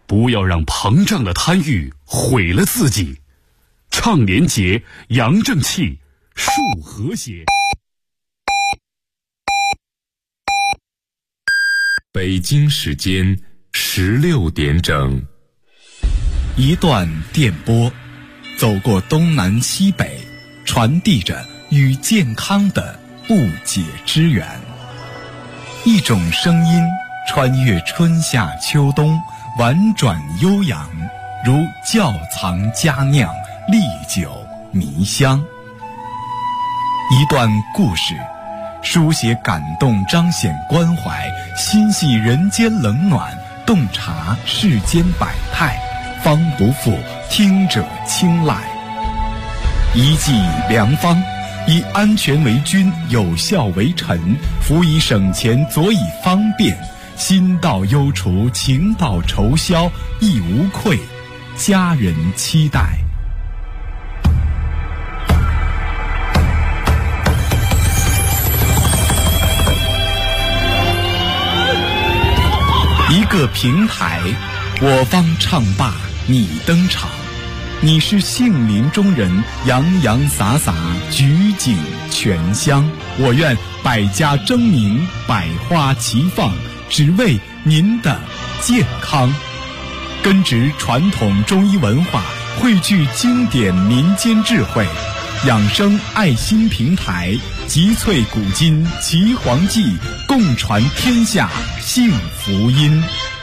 不要让膨胀的贪欲毁了自己。倡廉洁，扬正气，树和谐。 北京时间16点整。 一段电波，走过东南西北，传递着与健康的不解之缘。一种声音穿越春夏秋冬，婉转悠扬，如窖藏佳酿，历久弥香。一段故事，书写感动，彰显关怀，心系人间冷暖，洞察世间百态，方不负听者青睐。一剂良方，以安全为君，有效为臣，辅以省钱，佐以方便，心到忧除，情到愁消，亦无愧，家人期待。一个平台，我方唱罢你登场，你是杏林中人，洋洋洒洒，举景全香。我愿百家争鸣，百花齐放，只为您的健康。根植传统中医文化，汇聚经典民间智慧，养生爱心平台，集萃古今奇黄记，共传天下幸福音。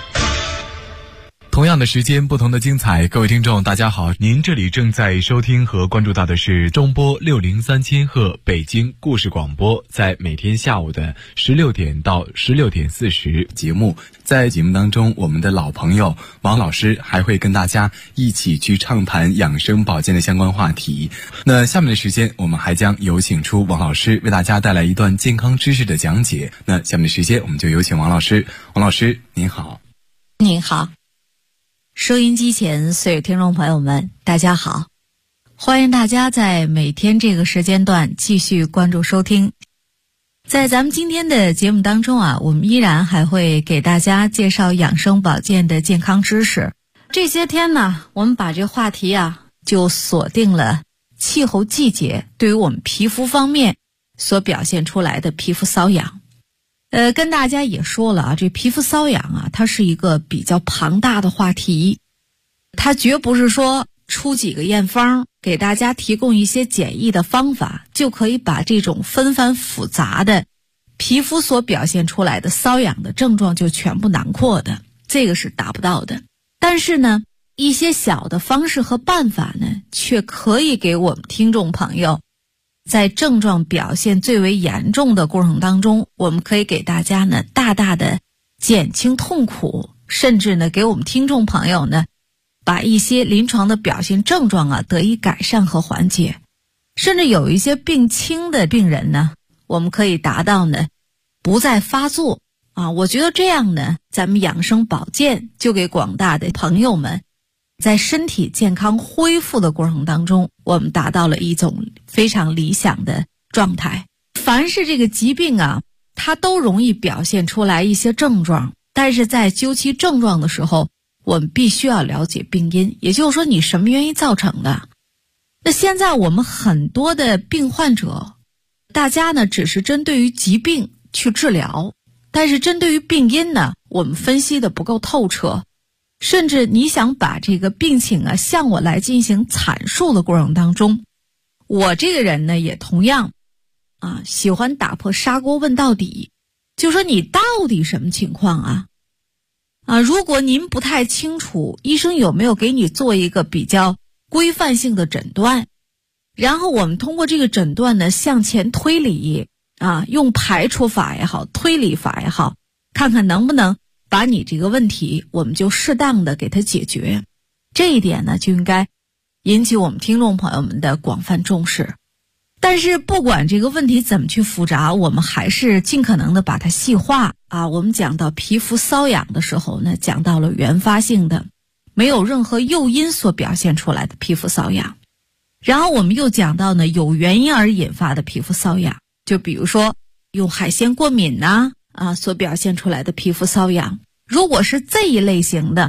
同样的时间，不同的精彩。各位听众大家好，您这里正在收听和关注到的是中波603千赫北京故事广播，在每天下午的16点到16点40节目。在节目当中，我们的老朋友王老师还会跟大家一起去畅谈养生保健的相关话题。那下面的时间，我们还将有请出王老师为大家带来一段健康知识的讲解。那下面的时间，我们就有请王老师。王老师您好。 您好，收音机前所有听众朋友们大家好，欢迎大家在每天这个时间段继续关注收听。在咱们今天的节目当中啊，我们依然还会给大家介绍养生保健的健康知识。这些天呢，我们把这个话题啊就锁定了气候季节对于我们皮肤方面所表现出来的皮肤瘙痒。跟大家也说了啊，这皮肤瘙痒啊，它是一个比较庞大的话题，它绝不是说出几个验方给大家提供一些简易的方法就可以把这种纷繁复杂的皮肤所表现出来的瘙痒的症状就全部囊括的，这个是达不到的。但是呢，一些小的方式和办法呢，却可以给我们听众朋友在症状表现最为严重的过程当中，我们可以给大家呢大大的减轻痛苦，甚至呢给我们听众朋友呢把一些临床的表现症状啊得以改善和缓解，甚至有一些病轻的病人呢，我们可以达到呢不再发作啊。我觉得这样呢，咱们养生保健就给广大的朋友们在身体健康恢复的过程当中，我们达到了一种非常理想的状态。凡是这个疾病啊，它都容易表现出来一些症状，但是在究其症状的时候，我们必须要了解病因，也就是说你什么原因造成的。那现在我们很多的病患者，大家呢只是针对于疾病去治疗，但是针对于病因呢，我们分析的不够透彻，甚至你想把这个病情啊向我来进行阐述的过程当中，我这个人呢也同样喜欢打破砂锅问到底，就说你到底什么情况如果您不太清楚医生有没有给你做一个比较规范性的诊断，然后我们通过这个诊断呢向前推理用排除法也好，推理法也好，看看能不能把你这个问题我们就适当的给它解决。这一点呢就应该引起我们听众朋友们的广泛重视。但是不管这个问题怎么去复杂，我们还是尽可能的把它细化我们讲到皮肤瘙痒的时候呢，讲到了原发性的没有任何诱因所表现出来的皮肤瘙痒，然后我们又讲到呢有原因而引发的皮肤瘙痒，就比如说用海鲜过敏所表现出来的皮肤瘙痒。如果是这一类型的，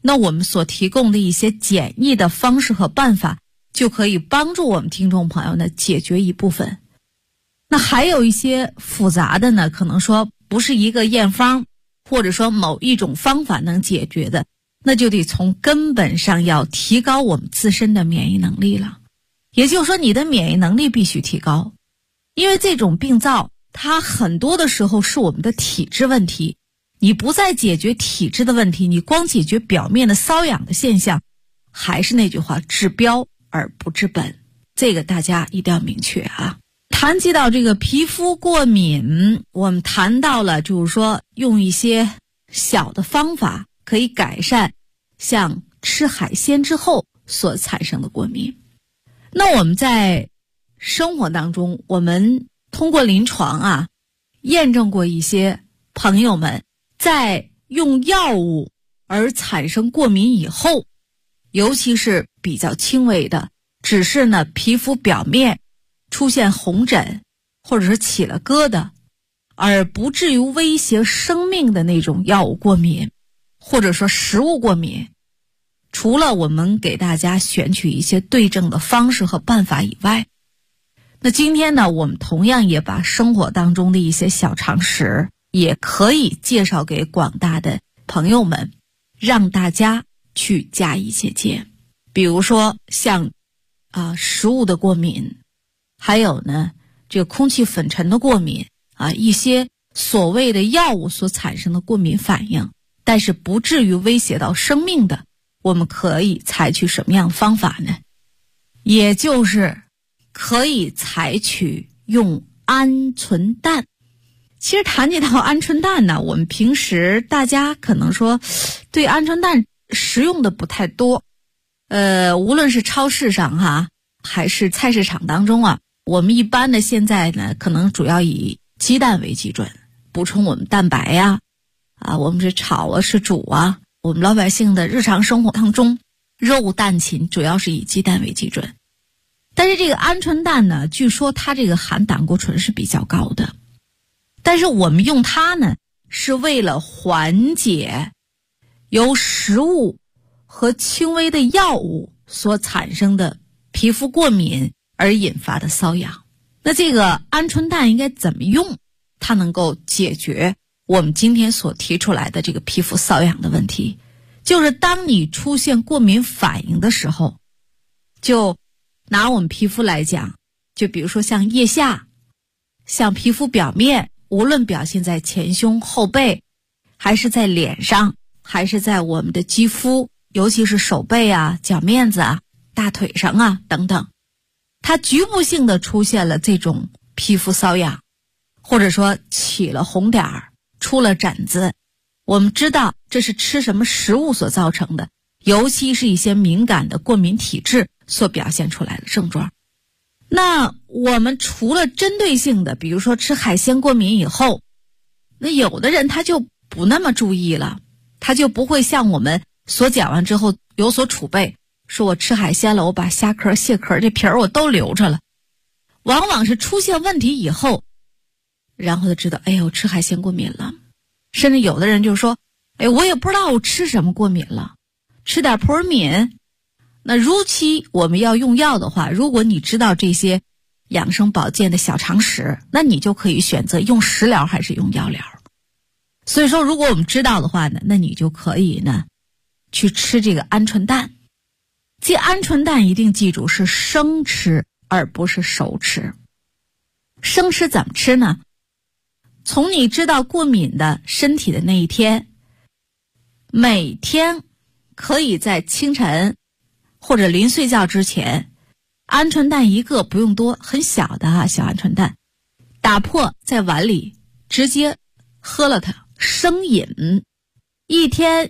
那我们所提供的一些简易的方式和办法，就可以帮助我们听众朋友呢解决一部分。那还有一些复杂的呢，可能说不是一个验方或者说某一种方法能解决的，那就得从根本上要提高我们自身的免疫能力了。也就是说，你的免疫能力必须提高，因为这种病灶它很多的时候是我们的体质问题，你不再解决体质的问题，你光解决表面的瘙痒的现象，还是那句话，治标而不治本，这个大家一定要明确啊。谈及到这个皮肤过敏，我们谈到了就是说用一些小的方法可以改善像吃海鲜之后所产生的过敏。那我们在生活当中，我们通过临床啊验证过一些朋友们在用药物而产生过敏以后，尤其是比较轻微的，只是呢皮肤表面出现红疹或者是起了疙瘩，而不至于威胁生命的那种药物过敏或者说食物过敏，除了我们给大家选取一些对症的方式和办法以外，那今天呢，我们同样也把生活当中的一些小常识也可以介绍给广大的朋友们，让大家去加以借鉴。比如说像食物的过敏，还有呢这个空气粉尘的过敏一些所谓的药物所产生的过敏反应，但是不至于威胁到生命的，我们可以采取什么样的方法呢？也就是可以采取用鹌鹑蛋。其实谈及到鹌鹑蛋呢，我们平时大家可能说对鹌鹑蛋食用的不太多，无论是超市上还是菜市场当中我们一般的现在呢，可能主要以鸡蛋为基准，补充我们蛋白我们是炒是煮我们老百姓的日常生活当中，肉蛋禽主要是以鸡蛋为基准。但是这个鹌鹑蛋呢，据说它这个含胆固醇是比较高的，但是我们用它呢，是为了缓解由食物和轻微的药物所产生的皮肤过敏而引发的瘙痒。那这个鹌鹑蛋应该怎么用，它能够解决我们今天所提出来的这个皮肤瘙痒的问题？就是当你出现过敏反应的时候，就拿我们皮肤来讲，就比如说像腋下，像皮肤表面，无论表现在前胸后背，还是在脸上，还是在我们的肌肤，尤其是手背脚面子大腿上等等，它局部性的出现了这种皮肤瘙痒，或者说起了红点儿，出了疹子，我们知道这是吃什么食物所造成的，尤其是一些敏感的过敏体质所表现出来的症状。那我们除了针对性的，比如说吃海鲜过敏以后，那有的人他就不那么注意了，他就不会像我们所讲完之后有所储备，说我吃海鲜了，我把虾壳蟹壳这皮儿我都留着了，往往是出现问题以后，然后就知道我吃海鲜过敏了。甚至有的人就说我也不知道我吃什么过敏了，吃点扑尔敏。那如期我们要用药的话，如果你知道这些养生保健的小常识，那你就可以选择用食疗还是用药疗。所以说如果我们知道的话呢，那你就可以呢去吃这个鹌鹑蛋。这鹌鹑蛋一定记住是生吃而不是熟吃。生吃怎么吃呢？从你知道过敏的身体的那一天，每天可以在清晨或者临睡觉之前，鹌鹑蛋一个，不用多，很小的小鹌鹑蛋，打破在碗里直接喝了它，生饮，一天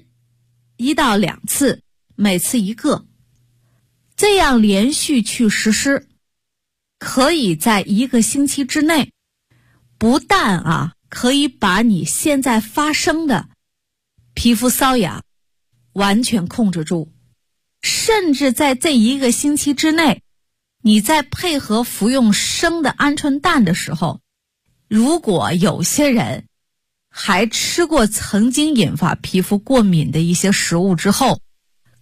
1到2次，每次1个，这样连续去实施，可以在1个星期之内，不但可以把你现在发生的皮肤瘙痒完全控制住，甚至在这1个星期之内，你在配合服用生的鹌鹑蛋的时候，如果有些人还吃过曾经引发皮肤过敏的一些食物之后，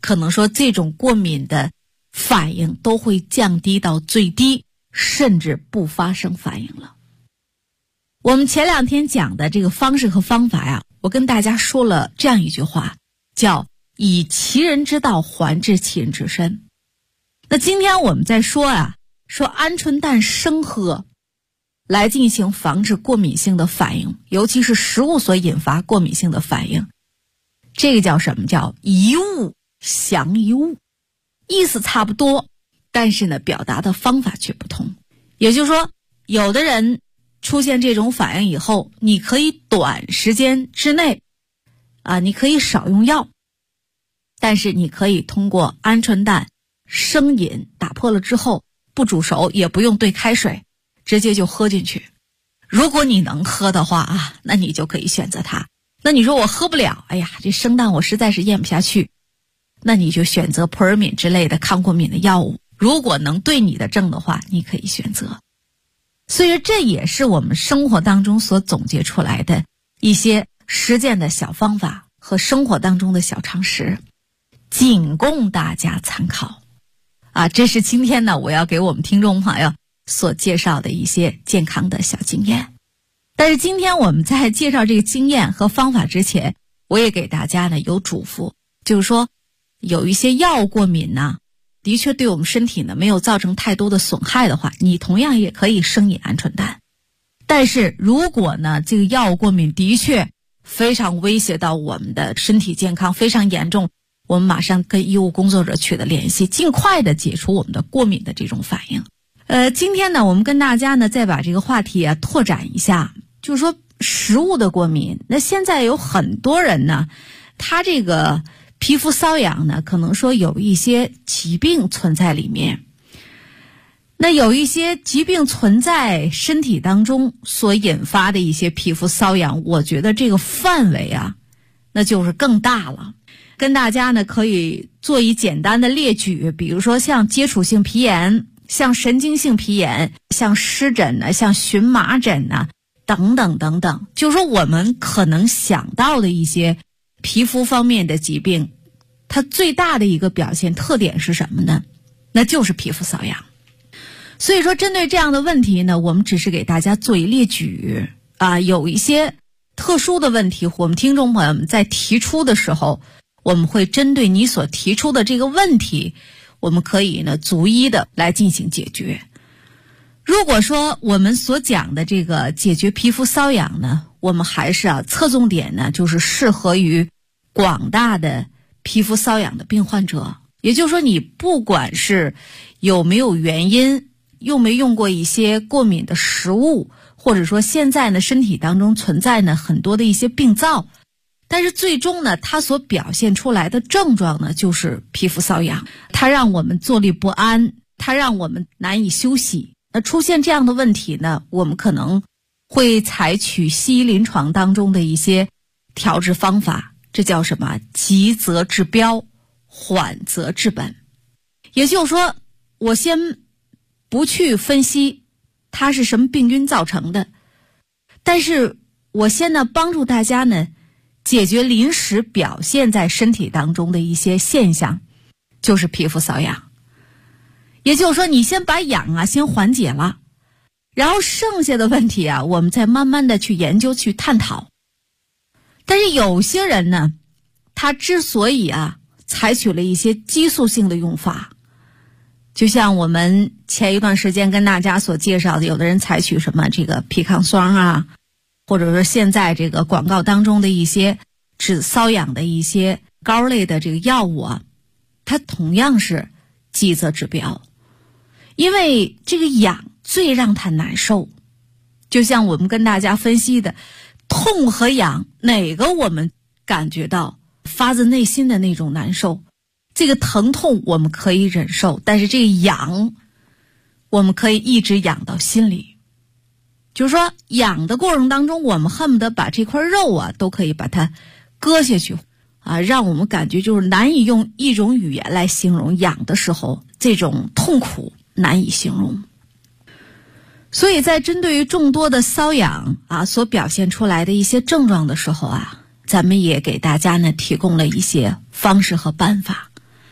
可能说这种过敏的反应都会降低到最低，甚至不发生反应了。我们前2天讲的这个方式和方法呀，我跟大家说了这样一句话，叫以其人之道还治其人之身。那今天我们在说说鹌鹑蛋生喝来进行防治过敏性的反应，尤其是食物所引发过敏性的反应，这个叫什么？叫一物降一物，意思差不多，但是呢表达的方法却不同。也就是说，有的人出现这种反应以后，你可以短时间之内你可以少用药，但是你可以通过鹌鹑蛋生饮打破了之后，不煮熟，也不用兑开水，直接就喝进去。如果你能喝的话那你就可以选择它。那你说我喝不了，哎呀，这生蛋我实在是咽不下去，那你就选择扑尔敏之类的抗过敏的药物。如果能对你的症的话，你可以选择。所以这也是我们生活当中所总结出来的一些实践的小方法和生活当中的小常识，仅供大家参考这是今天呢我要给我们听众朋友所介绍的一些健康的小经验。但是今天我们在介绍这个经验和方法之前，我也给大家呢有嘱咐，就是说有一些药物过敏呢，的确对我们身体呢没有造成太多的损害的话，你同样也可以生饮鹌鹑蛋。但是如果呢这个药物过敏的确非常威胁到我们的身体健康，非常严重，我们马上跟医务工作者取得联系，尽快的解除我们的过敏的这种反应。今天呢我们跟大家呢再把这个话题拓展一下，就是说食物的过敏。那现在有很多人呢，他这个皮肤瘙痒呢，可能说有一些疾病存在里面。那有一些疾病存在身体当中所引发的一些皮肤瘙痒，我觉得这个范围那就是更大了。跟大家呢可以做一简单的列举，比如说像接触性皮炎，像神经性皮炎，像湿疹像荨麻疹等等等等，就是说我们可能想到的一些皮肤方面的疾病，它最大的一个表现特点是什么呢？那就是皮肤瘙痒。所以说针对这样的问题呢，我们只是给大家做一列举有一些特殊的问题，我们听众朋友们在提出的时候，我们会针对你所提出的这个问题，我们可以呢逐一的来进行解决。如果说我们所讲的这个解决皮肤瘙痒呢，我们还是侧重点呢就是适合于广大的皮肤瘙痒的病患者。也就是说，你不管是有没有原因，用没用过一些过敏的食物，或者说现在呢身体当中存在呢很多的一些病灶，但是最终呢它所表现出来的症状呢就是皮肤瘙痒，它让我们坐立不安，它让我们难以休息。那出现这样的问题呢，我们可能会采取西医临床当中的一些调治方法，这叫什么？急则治标，缓则治本。也就是说，我先不去分析它是什么病菌造成的，但是我先呢帮助大家呢解决临时表现在身体当中的一些现象，就是皮肤瘙痒。也就是说，你先把痒先缓解了，然后剩下的问题我们再慢慢的去研究去探讨。但是有些人呢，他之所以采取了一些激素性的用法，就像我们前一段时间跟大家所介绍的，有的人采取什么这个皮抗霜或者说现在这个广告当中的一些治瘙痒的一些膏类的这个药物它同样是急则治标。因为这个痒最让他难受，就像我们跟大家分析的，痛和痒哪个我们感觉到发自内心的那种难受，这个疼痛我们可以忍受，但是这个痒我们可以一直痒到心里。就是说痒的过程当中，我们恨不得把这块肉都可以把它割下去让我们感觉就是难以用一种语言来形容痒的时候这种痛苦难以形容。所以在针对于众多的瘙痒所表现出来的一些症状的时候咱们也给大家呢提供了一些方式和办法。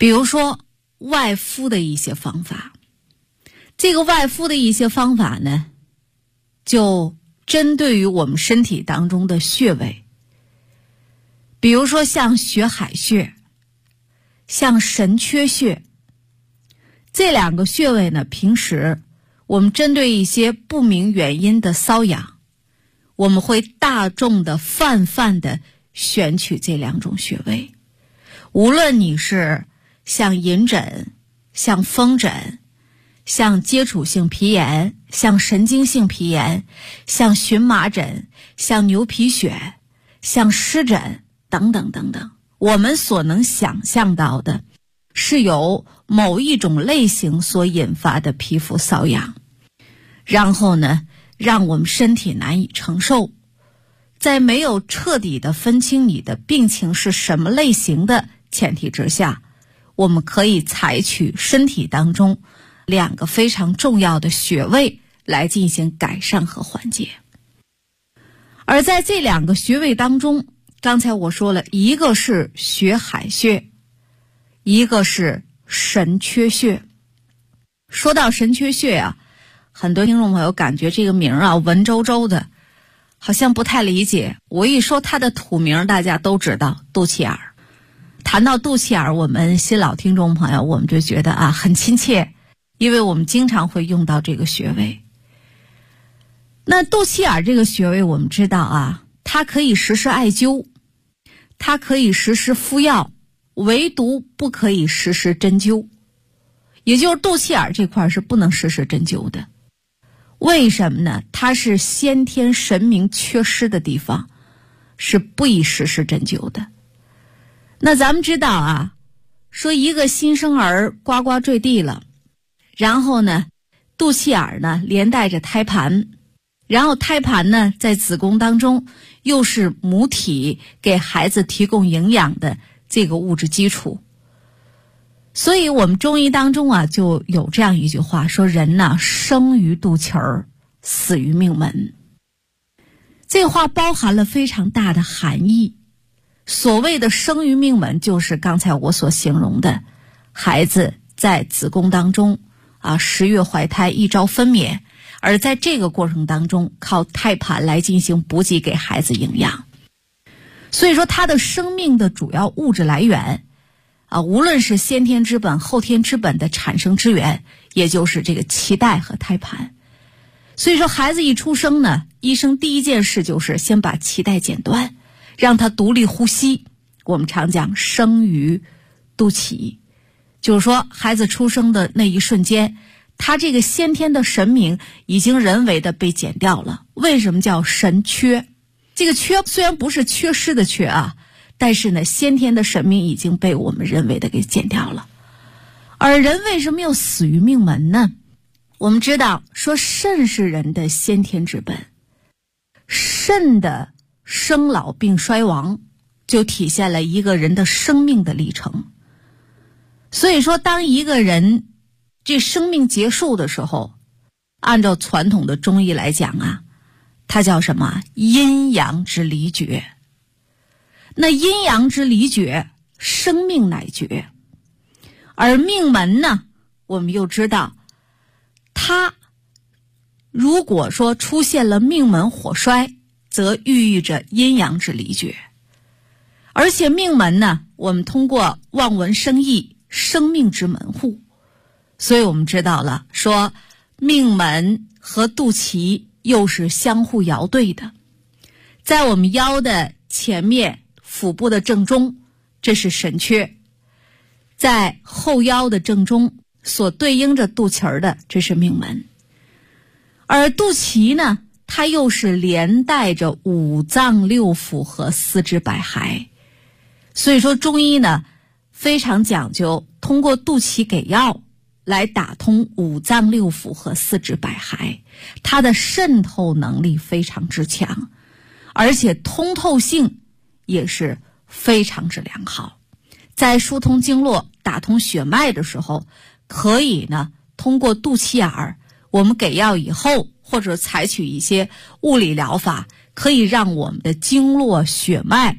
比如说外敷的一些方法。这个外敷的一些方法呢，就针对于我们身体当中的穴位，比如说像血海穴、像神阙穴，这两个穴位呢，平时我们针对一些不明原因的瘙痒，我们会大众的泛的选取这两种穴位。无论你是像隐疹、像风疹、像接触性皮炎、像神经性皮炎、像荨麻疹、像牛皮癣、像湿疹等等等等，我们所能想象到的是由某一种类型所引发的皮肤瘙痒，然后呢，让我们身体难以承受。在没有彻底的分清你的病情是什么类型的前提之下，我们可以采取身体当中两个非常重要的穴位来进行改善和缓解。而在这两个穴位当中，刚才我说了，一个是血海穴，一个是神阙穴。说到神阙穴啊，很多听众朋友感觉这个名啊文绉绉的，好像不太理解。我一说它的土名，大家都知道，肚脐眼儿。谈到肚脐眼儿，我们新老听众朋友我们就觉得啊很亲切，因为我们经常会用到这个穴位。那肚脐眼这个穴位我们知道啊，它可以实施艾灸，它可以实施敷药，唯独不可以实施针灸。也就是肚脐眼这块是不能实施针灸的。为什么呢？它是先天神明缺失的地方，是不宜实施针灸的。那咱们知道啊，说一个新生儿呱呱坠地了，然后呢，肚脐眼呢连带着胎盘，然后胎盘呢在子宫当中又是母体给孩子提供营养的这个物质基础。所以我们中医当中啊就有这样一句话，说人呢生于肚脐儿，死于命门。这话包含了非常大的含义。所谓的生于命门，就是刚才我所形容的孩子在子宫当中10月怀胎，一朝分娩，而在这个过程当中靠胎盘来进行补给给孩子营养。所以说他的生命的主要物质来源无论是先天之本后天之本的产生之源，也就是这个脐带和胎盘。所以说孩子一出生呢，医生第一件事就是先把脐带剪断，让他独立呼吸。我们常讲生于肚脐，就是说孩子出生的那一瞬间，他这个先天的神明已经人为的被剪掉了。为什么叫神缺？这个缺虽然不是缺失的缺啊，但是呢，先天的神明已经被我们人为的给剪掉了。而人为什么又死于命门呢？我们知道说肾是人的先天之本，肾的生老病衰亡就体现了一个人的生命的历程。所以说当一个人这生命结束的时候，按照传统的中医来讲啊，它叫什么？阴阳之离绝。那阴阳之离绝，生命乃绝。而命门呢，我们又知道它如果说出现了命门火衰，则寓意着阴阳之离绝。而且命门呢，我们通过望闻生义，生命之门户，所以我们知道了说命门和肚脐又是相互爻对的。在我们腰的前面腹部的正中，这是神阙；在后腰的正中所对应着肚脐的，这是命门。而肚脐呢，它又是连带着五脏六腑和四肢百骸。所以说中医呢非常讲究通过肚脐给药来打通五脏六腑和四肢百骸，它的渗透能力非常之强，而且通透性也是非常之良好。在疏通经络打通血脉的时候，可以呢通过肚脐眼儿，我们给药以后或者采取一些物理疗法，可以让我们的经络血脉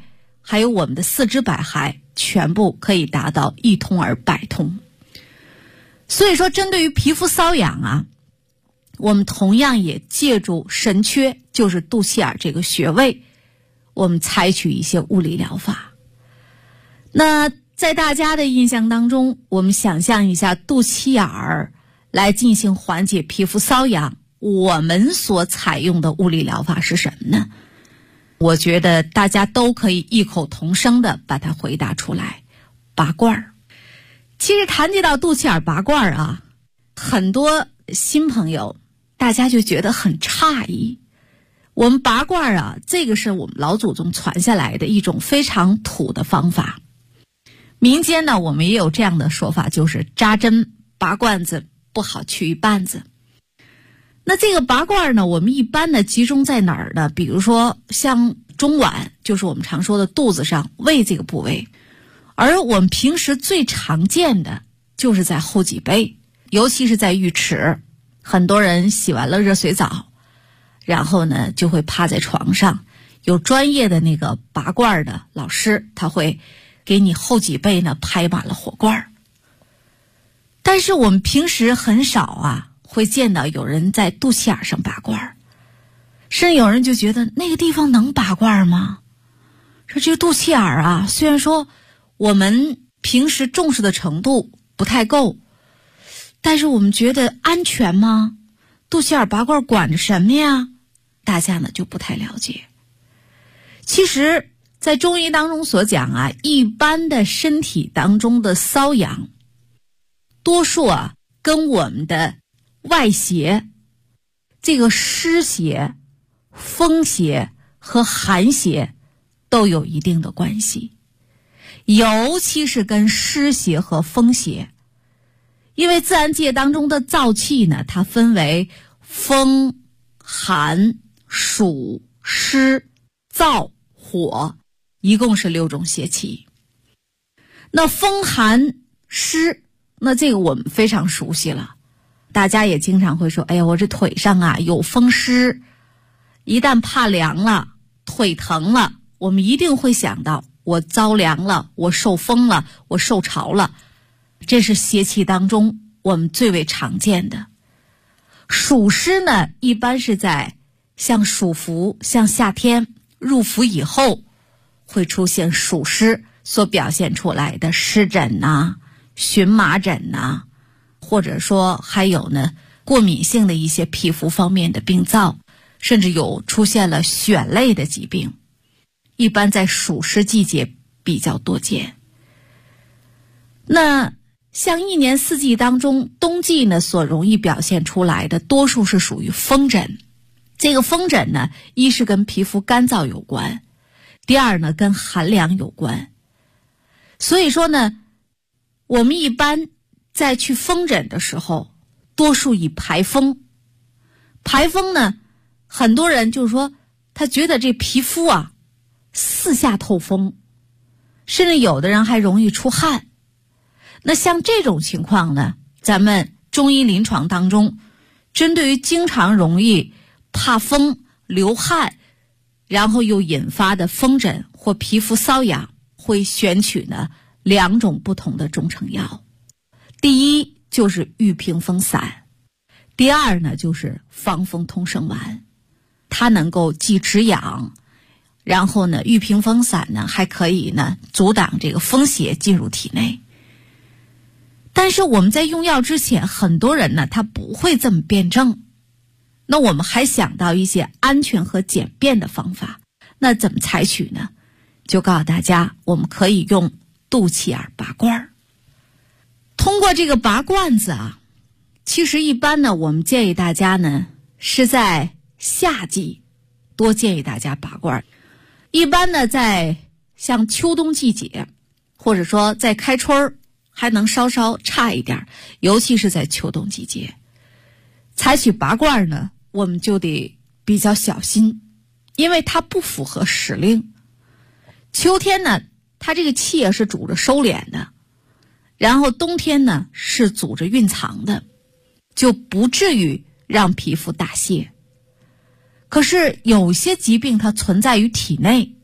还有我们的四肢百骸，全部可以达到一通而百通。所以说，针对于皮肤瘙痒啊，我们同样也借助神阙，就是肚脐眼这个穴位，我们采取一些物理疗法。那在大家的印象当中，我们想象一下肚脐眼儿来进行缓解皮肤瘙痒，我们所采用的物理疗法是什么呢？我觉得大家都可以异口同声的把它回答出来，拔罐儿。其实谈及到肚脐眼拔罐儿啊，很多新朋友大家就觉得很诧异。我们拔罐儿啊，这个是我们老祖宗传下来的一种非常土的方法。民间呢，我们也有这样的说法，就是扎针拔罐子不好取一半子。那这个拔罐儿呢，我们一般呢集中在哪儿呢？比如说像中脘，就是我们常说的肚子上胃这个部位，而我们平时最常见的就是在后脊背，尤其是在浴池。很多人洗完了热水澡，然后呢就会趴在床上，有专业的那个拔罐的老师，他会给你后脊背呢拍满了火罐。但是我们平时很少啊会见到有人在肚脐眼上拔罐，甚至有人就觉得那个地方能拔罐吗？说这个肚脐眼啊，虽然说我们平时重视的程度不太够，但是我们觉得安全吗？肚脐眼拔罐管着什么呀？大家呢就不太了解。其实在中医当中所讲啊，一般的身体当中的瘙痒，多数啊跟我们的外邪，这个湿邪、风邪和寒邪都有一定的关系，尤其是跟湿邪和风邪。因为自然界当中的燥气呢，它分为风、寒、暑、湿、燥、火，一共是6种邪气。那风寒湿，那这个我们非常熟悉了，大家也经常会说，哎呀，我这腿上啊有风湿，一旦怕凉了，腿疼了，我们一定会想到我着凉了，我受风了，我受潮了。这是邪气当中我们最为常见的。暑湿呢，一般是在像暑伏，像夏天入伏以后会出现暑湿所表现出来的湿疹呐、荨麻疹呐，或者说还有呢过敏性的一些皮肤方面的病灶，甚至有出现了癣类的疾病，一般在暑湿季节比较多见。那像一年四季当中，冬季呢所容易表现出来的多数是属于风疹。这个风疹呢，一是跟皮肤干燥有关，第二呢跟寒凉有关。所以说呢，我们一般在去风疹的时候，多数以排风。排风呢，很多人就是说他觉得这皮肤啊四下透风，甚至有的人还容易出汗。那像这种情况呢，咱们中医临床当中，针对于经常容易怕风、流汗，然后又引发的风疹或皮肤瘙痒，会选取呢2种不同的中成药。第一就是玉屏风散，第二呢就是防风通圣丸。它能够既止痒，然后呢玉屏风散呢还可以呢阻挡这个风邪进入体内。但是我们在用药之前，很多人呢他不会这么辩证，那我们还想到一些安全和简便的方法。那怎么采取呢？就告诉大家，我们可以用肚脐眼拔罐。通过这个拔罐子啊，其实一般呢我们建议大家呢是在夏季多建议大家拔罐。一般呢在像秋冬季节，或者说在开春还能稍稍差一点，尤其是在秋冬季节，采取拔罐呢，我们就得比较小心，因为它不符合时令。秋天呢，它这个气也是主着收敛的，然后冬天呢是主着蕴藏的，就不至于让皮肤大泄。可是有些疾病它存在于体内，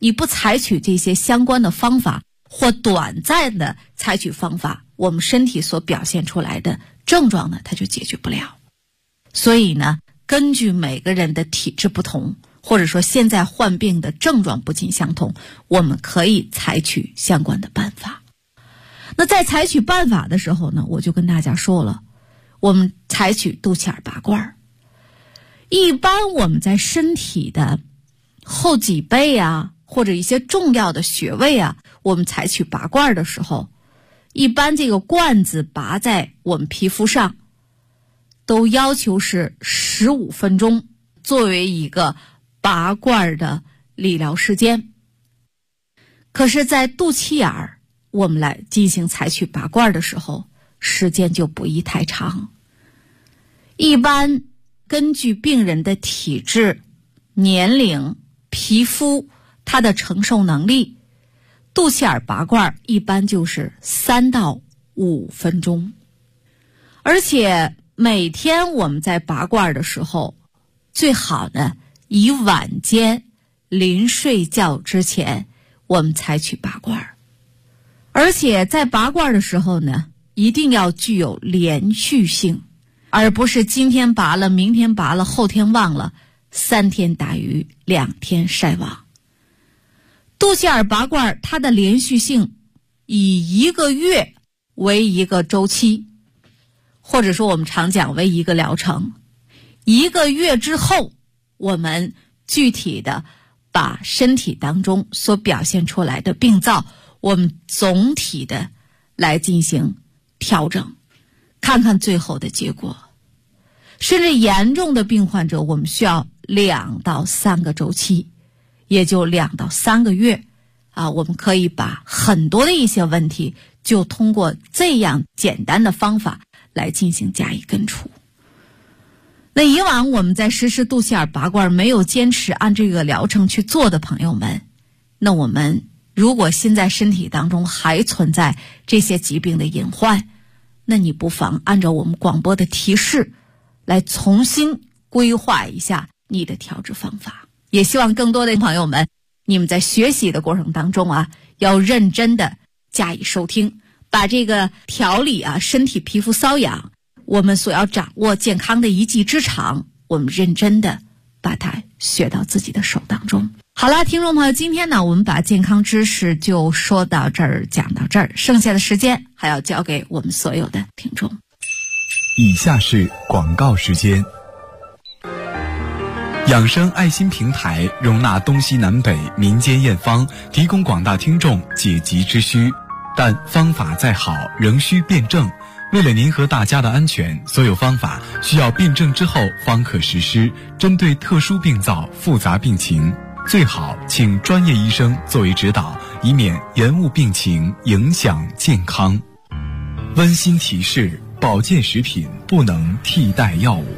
你不采取这些相关的方法，或短暂的采取方法，我们身体所表现出来的症状呢，它就解决不了。所以呢，根据每个人的体质不同，或者说现在患病的症状不尽相同，我们可以采取相关的办法。那在采取办法的时候呢，我就跟大家说了，我们采取肚脐眼拔罐。一般我们在身体的后脊背啊，或者一些重要的穴位啊，我们采取拔罐的时候，一般这个罐子拔在我们皮肤上都要求是15分钟作为一个拔罐的理疗时间。可是在肚脐眼儿我们来进行采取拔罐的时候，时间就不宜太长。一般根据病人的体质、年龄、皮肤它的承受能力，肚脐眼拔罐一般就是3到5分钟。而且每天我们在拔罐的时候，最好呢以晚间临睡觉之前我们采取拔罐。而且在拔罐的时候呢，一定要具有连续性，而不是今天拔了，明天拔了，后天忘了，3天打鱼2天晒网。肚脐眼拔罐它的连续性以1个月为一个周期，或者说我们常讲为一个疗程。1个月之后，我们具体的把身体当中所表现出来的病灶，我们总体的来进行调整，看看最后的结果。甚至严重的病患者，我们需要2到3个周期，也就2到3个月啊，我们可以把很多的一些问题就通过这样简单的方法来进行加以根除。那以往我们在实施肚脐眼拔罐没有坚持按这个疗程去做的朋友们，那我们如果现在身体当中还存在这些疾病的隐患，那你不妨按照我们广播的提示来重新规划一下你的调治方法。也希望更多的朋友们，你们在学习的过程当中啊，要认真的加以收听，把这个调理啊身体皮肤瘙痒，我们所要掌握健康的一技之长，我们认真的把它学到自己的手当中。好了，听众朋友，今天呢我们把健康知识就说到这儿，讲到这儿，剩下的时间还要交给我们所有的听众。 以下是广告时间。养生爱心平台容纳东西南北民间验方，提供广大听众解急之需，但方法再好仍需辩证。为了您和大家的安全，所有方法需要辩证之后方可实施。针对特殊病灶、复杂病情，最好请专业医生作为指导，以免延误病情，影响健康。温馨提示：保健食品不能替代药物。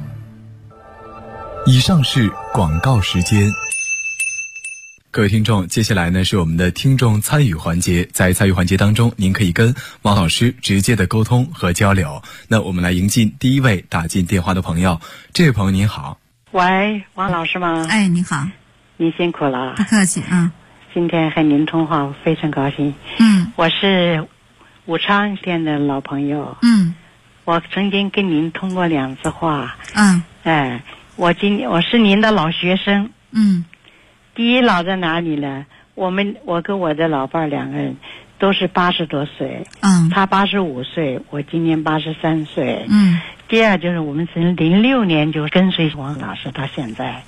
以上是广告时间。各位听众，接下来呢是我们的听众参与环节。在参与环节当中，您可以跟王老师直接的沟通和交流。那我们来迎进第一位打进电话的朋友。这位朋友您好。 喂，王老师吗？ 哎，你好。 您辛苦了。 不客气啊。 今天和您通话，我非常高兴。我是武昌县的老朋友。我曾经跟您通过2次话。我是您的老学生。第一老在哪里呢？我跟我的老伴2个人都是80多岁。他85岁，我今年83岁。第二就是我们从06年就跟随王老师到现在。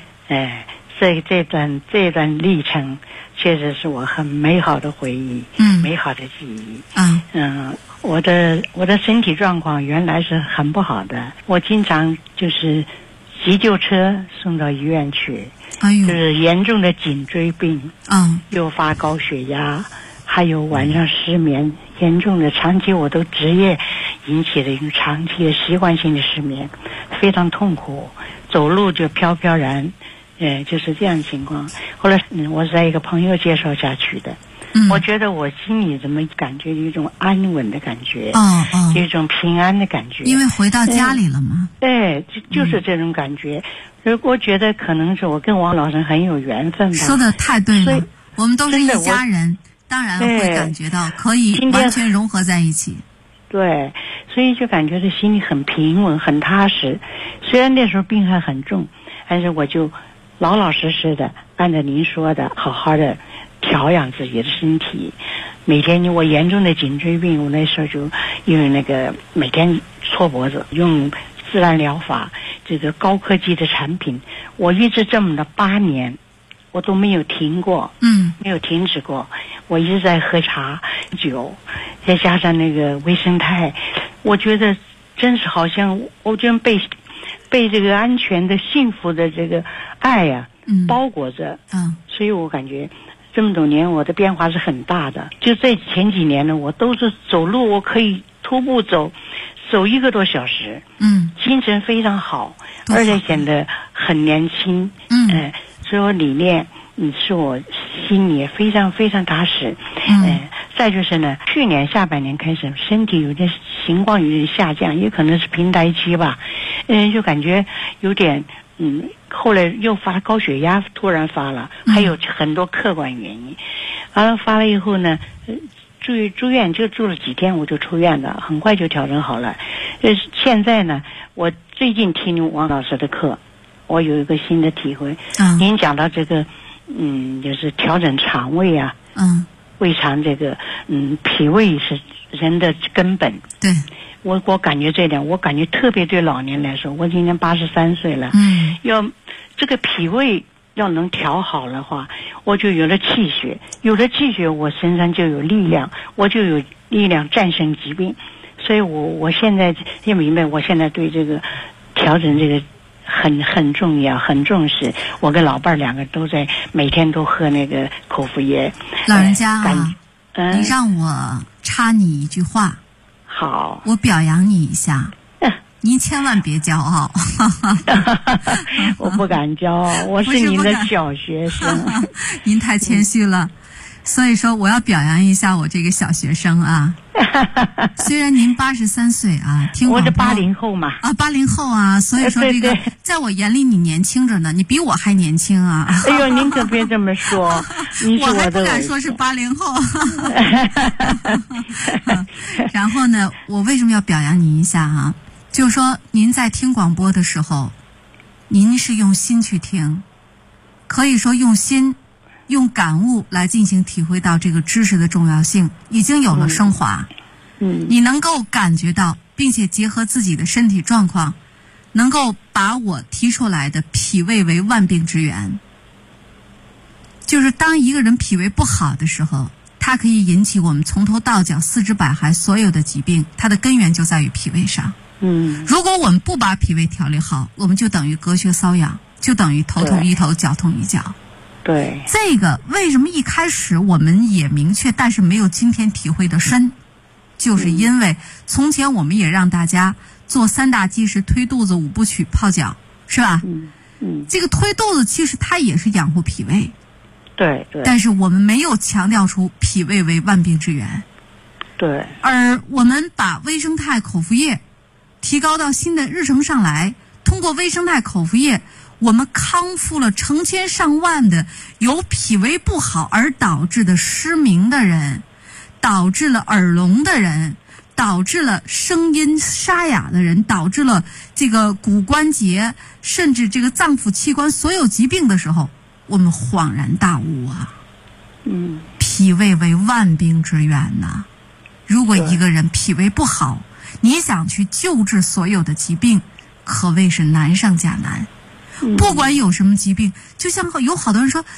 这段历程确实是我很美好的回忆。美好的记忆。我的身体状况原来是很不好的，我经常就是急救车送到医院去。就是严重的颈椎病，诱发高血压，还有晚上失眠，严重的长期我都职业引起的一种长期的习惯性的失眠，非常痛苦，走路就飘飘然，就是这样的情况。后来我是在一个朋友介绍下去的， 我觉得我心里怎么感觉有一种安稳的感觉，有一种平安的感觉。 因为回到家里了嘛。 对，就是这种感觉。我觉得可能是我跟王老师很有缘分吧。 说的太对了，我们都是一家人，当然会感觉到可以完全融合在一起。 对，所以就感觉这心里很平稳，很踏实。虽然那时候病还很重，但是我就老老实实的按照您说的，好好的调养自己的身体。每天我严重的颈椎病，我那时候就用那个每天搓脖子，用自然疗法，这个高科技的产品，我一直这么的8年，我都没有停过，没有停止过。我一直在喝茶酒，再加上那个维生肽，我觉得真是好像我真被这个安全的幸福的这个爱呀包裹着。所以我感觉这么多年我的变化是很大的。就在前几年呢，我都是走路，我可以徒步走1个多小时，精神非常好，而且显得很年轻。所以我理念是我心里也非常非常踏实。再就是呢，去年下半年开始身体有点情况有点下降，也可能是平台期吧。就感觉有点后来又发高血压，突然发了，还有很多客观原因。完了发了以后呢，住院就住了几天，我就出院了，很快就调整好了。现在呢，我最近听王老师的课，我有一个新的体会。您讲到这个就是调整肠胃啊，胃肠这个脾胃是人的根本。对，我感觉这点，我感觉特别对老年来说，我今年83岁了，要这个脾胃要能调好的话，我就有了气血，有了气血，我身上就有力量，我就有力量战胜疾病。所以我现在也明白，我现在对这个调整这个很重要，很重视。我跟老伴儿2个都在每天都喝那个口服液。 老人家啊，你让我插你一句话。 好， 我表扬你一下。您千万别骄傲。 我不敢骄傲，我是您的小学生。 您太谦虚了。所以说我要表扬一下我这个小学生啊。虽然您83岁啊，听我是80后嘛。 80后啊，所以说这个在我眼里你年轻着呢，你比我还年轻啊。 哎呦，您可别这么说，您是我还不敢说是80后。然后呢，我为什么要表扬您一下啊？就是说您在听广播的时候，您是用心去听，可以说用心用感悟来进行体会到这个知识的重要性，已经有了升华。你能够感觉到，并且结合自己的身体状况，能够把我提出来的脾胃为万病之源。就是当一个人脾胃不好的时候，它可以引起我们从头到脚四肢百骸所有的疾病，它的根源就在于脾胃上。如果我们不把脾胃调理好，我们就等于隔靴搔痒，就等于头痛医头，脚痛医脚。 对， 这个为什么一开始我们也明确，但是没有今天体会的深，就是因为从前我们也让大家做3大忌食、推肚子、5部曲、泡脚，是吧？这个推肚子其实它也是养护脾胃。 对。 但是我们没有强调出脾胃为万病之源。 对。 而我们把维生肽口服液提高到新的日程上来，通过维生肽口服液，我们康复了成千上万的由脾胃不好而导致的失明的人，导致了耳聋的人，导致了声音沙哑的人，导致了这个骨关节甚至这个脏腑器官所有疾病的时候，我们恍然大悟啊。脾胃为万病之源呐。如果一个人脾胃不好，你想去救治所有的疾病，可谓是难上加难。不管有什么疾病，就像有好多人说，